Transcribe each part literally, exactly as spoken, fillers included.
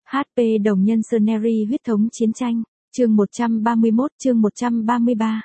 hát pê đồng nhân Scenery huyết thống chiến tranh, chương một trăm ba mươi mốt, chương một trăm ba mươi ba.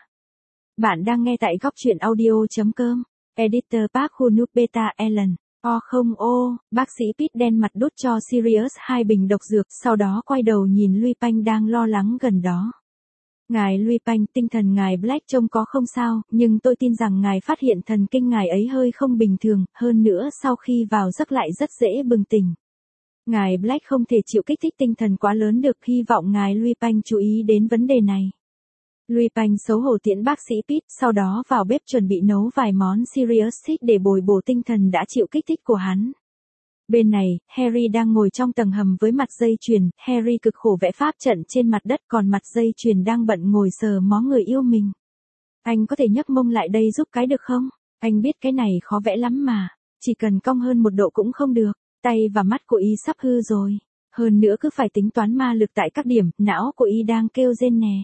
Bạn đang nghe tại góc truyện audio.com, Editor Park Hunuk Beta Ellen. O không ô, bác sĩ Pete đen mặt đút cho Sirius hai bình độc dược, sau đó quay đầu nhìn Lui Panh đang lo lắng gần đó. Ngài Lui Panh, tinh thần ngài Black trông có không sao, nhưng tôi tin rằng ngài phát hiện thần kinh ngài ấy hơi không bình thường, hơn nữa sau khi vào giấc lại rất dễ bừng tỉnh. Ngài Black không thể chịu kích thích tinh thần quá lớn được, hy vọng ngài Lui Panh chú ý đến vấn đề này. Lui Panh xấu hổ tiễn bác sĩ Pete, sau đó vào bếp chuẩn bị nấu vài món Sirius thích để bồi bổ tinh thần đã chịu kích thích của hắn. Bên này, Harry đang ngồi trong tầng hầm với mặt dây chuyền, Harry cực khổ vẽ pháp trận trên mặt đất, còn mặt dây chuyền đang bận ngồi sờ mó người yêu mình. Anh có thể nhấc mông lại đây giúp cái được không? Anh biết cái này khó vẽ lắm mà, chỉ cần cong hơn một độ cũng không được, tay và mắt của y sắp hư rồi. Hơn nữa cứ phải tính toán ma lực tại các điểm, não của y đang kêu rên nè.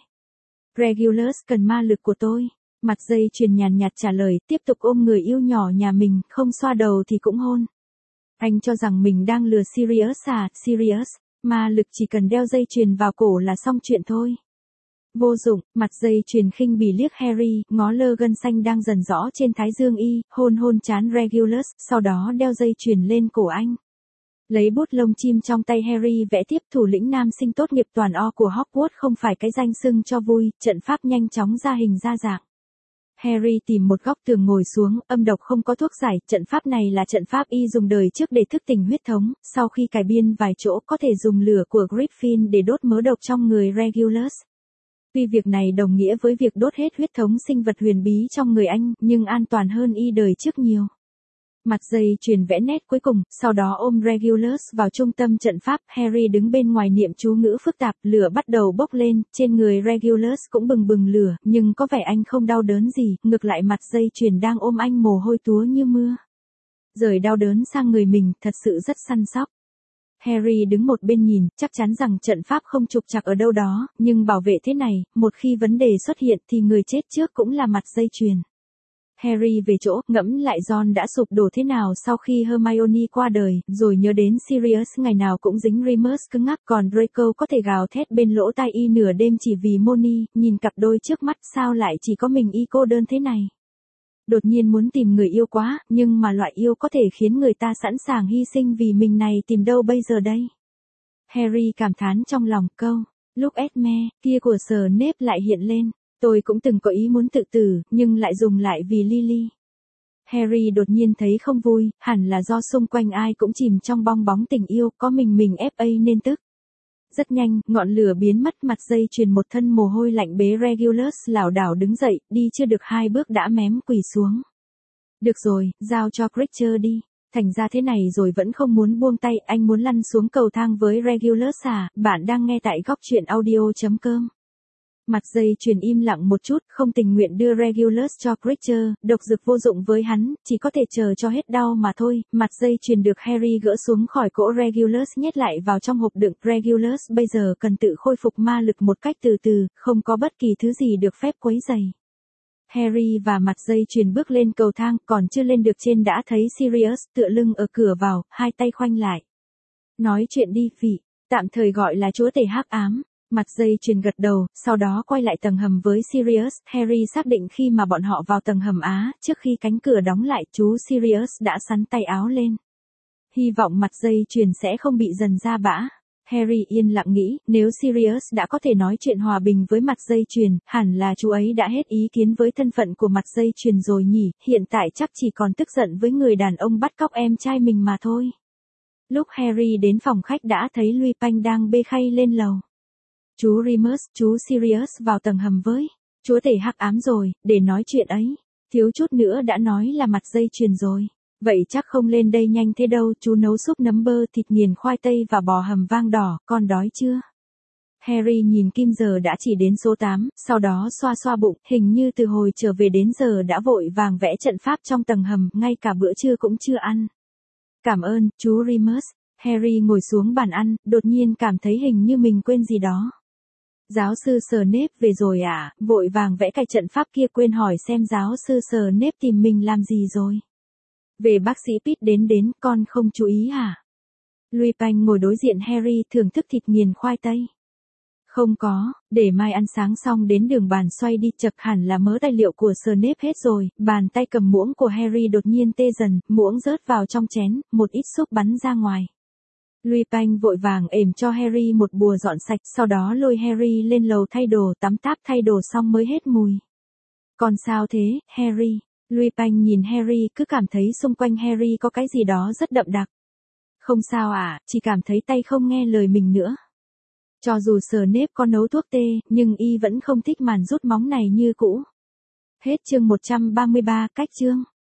Regulus cần ma lực của tôi. Mặt dây chuyền nhàn nhạt trả lời, tiếp tục ôm người yêu nhỏ nhà mình, không xoa đầu thì cũng hôn. Anh cho rằng mình đang lừa Sirius à, Sirius, ma lực chỉ cần đeo dây chuyền vào cổ là xong chuyện thôi. Vô dụng, mặt dây chuyền khinh bỉ liếc Harry, ngó lơ gân xanh đang dần rõ trên thái dương y, hôn hôn trán Regulus, sau đó đeo dây chuyền lên cổ anh. Lấy bút lông chim trong tay Harry vẽ tiếp, thủ lĩnh nam sinh tốt nghiệp toàn O của Hogwarts không phải cái danh xưng cho vui, trận pháp nhanh chóng ra hình ra dạng. Harry tìm một góc tường ngồi xuống, âm độc không có thuốc giải, trận pháp này là trận pháp y dùng đời trước để thức tỉnh huyết thống, sau khi cải biên vài chỗ có thể dùng lửa của Griffin để đốt mớ độc trong người Regulus. Tuy việc này đồng nghĩa với việc đốt hết huyết thống sinh vật huyền bí trong người anh, nhưng an toàn hơn y đời trước nhiều. Mặt dây chuyền vẽ nét cuối cùng, sau đó ôm Regulus vào trung tâm trận pháp, Harry đứng bên ngoài niệm chú ngữ phức tạp, lửa bắt đầu bốc lên, trên người Regulus cũng bừng bừng lửa, nhưng có vẻ anh không đau đớn gì, ngược lại mặt dây chuyền đang ôm anh mồ hôi túa như mưa. Rời đau đớn sang người mình, thật sự rất săn sóc. Harry đứng một bên nhìn, chắc chắn rằng trận pháp không trục trặc ở đâu đó, nhưng bảo vệ thế này, một khi vấn đề xuất hiện thì người chết trước cũng là mặt dây chuyền. Harry về chỗ, ngẫm lại Ron đã sụp đổ thế nào sau khi Hermione qua đời, rồi nhớ đến Sirius ngày nào cũng dính Remus cứng ngắc, còn Draco có thể gào thét bên lỗ tai y nửa đêm chỉ vì Moni, nhìn cặp đôi trước mắt sao lại chỉ có mình y cô đơn thế này. Đột nhiên muốn tìm người yêu quá, nhưng mà loại yêu có thể khiến người ta sẵn sàng hy sinh vì mình này tìm đâu bây giờ đây. Harry cảm thán trong lòng, câu, lúc Esme, kia của Snape lại hiện lên. Tôi cũng từng có ý muốn tự tử, nhưng lại dùng lại vì Lily. Harry đột nhiên thấy không vui, hẳn là do xung quanh ai cũng chìm trong bong bóng tình yêu, có mình mình ép a nên tức. Rất nhanh, ngọn lửa biến mất, mặt dây chuyền một thân mồ hôi lạnh bế Regulus lảo đảo đứng dậy, đi chưa được hai bước đã mém quỳ xuống. Được rồi, giao cho Creature đi. Thành ra thế này rồi vẫn không muốn buông tay, anh muốn lăn xuống cầu thang với Regulus à, bạn đang nghe tại góc truyện audio.com. Mặt dây chuyền im lặng một chút, không tình nguyện đưa Regulus cho Creature, độc dược vô dụng với hắn, chỉ có thể chờ cho hết đau mà thôi. Mặt dây chuyền được Harry gỡ xuống khỏi cỗ Regulus nhét lại vào trong hộp đựng. Regulus bây giờ cần tự khôi phục ma lực một cách từ từ, không có bất kỳ thứ gì được phép quấy rầy. Harry và mặt dây chuyền bước lên cầu thang, còn chưa lên được trên đã thấy Sirius tựa lưng ở cửa vào, hai tay khoanh lại. Nói chuyện đi, vị, tạm thời gọi là chúa tể hắc ám. Mặt dây chuyền gật đầu, sau đó quay lại tầng hầm với Sirius. Harry xác định khi mà bọn họ vào tầng hầm Á, trước khi cánh cửa đóng lại, chú Sirius đã sắn tay áo lên. Hy vọng mặt dây chuyền sẽ không bị dần ra bã. Harry yên lặng nghĩ, nếu Sirius đã có thể nói chuyện hòa bình với mặt dây chuyền, hẳn là chú ấy đã hết ý kiến với thân phận của mặt dây chuyền rồi nhỉ, hiện tại chắc chỉ còn tức giận với người đàn ông bắt cóc em trai mình mà thôi. Lúc Harry đến phòng khách đã thấy Lui Panh đang bê khay lên lầu. Chú Remus, chú Sirius vào tầng hầm với. Chúa tể hắc ám rồi, để nói chuyện ấy. Thiếu chút nữa đã nói là mặt dây chuyền rồi. Vậy chắc không lên đây nhanh thế đâu, chú nấu súp nấm bơ, thịt nghiền khoai tây và bò hầm vang đỏ, con đói chưa? Harry nhìn kim giờ đã chỉ đến số tám, sau đó xoa xoa bụng, hình như từ hồi trở về đến giờ đã vội vàng vẽ trận pháp trong tầng hầm, ngay cả bữa trưa cũng chưa ăn. Cảm ơn, chú Remus. Harry ngồi xuống bàn ăn, đột nhiên cảm thấy hình như mình quên gì đó. Giáo sư Snape về rồi à, vội vàng vẽ cái trận pháp kia quên hỏi xem giáo sư Snape tìm mình làm gì rồi. Về bác sĩ Pete đến đến, con không chú ý hả? Lupin ngồi đối diện Harry thưởng thức thịt nghiền khoai tây. Không có, để mai ăn sáng xong đến đường bàn xoay đi, chập hẳn là mớ tài liệu của Snape hết rồi. Bàn tay cầm muỗng của Harry đột nhiên tê dần, muỗng rớt vào trong chén, một ít súp bắn ra ngoài. Lupin vội vàng ềm cho Harry một bùa dọn sạch, sau đó lôi Harry lên lầu thay đồ, tắm táp thay đồ xong mới hết mùi. Còn sao thế, Harry? Lupin nhìn Harry, cứ cảm thấy xung quanh Harry có cái gì đó rất đậm đặc. Không sao à, chỉ cảm thấy tay không nghe lời mình nữa. Cho dù Snape có nấu thuốc tê, nhưng y vẫn không thích màn rút móng này như cũ. Hết chương một trăm ba mươi ba, cách chương.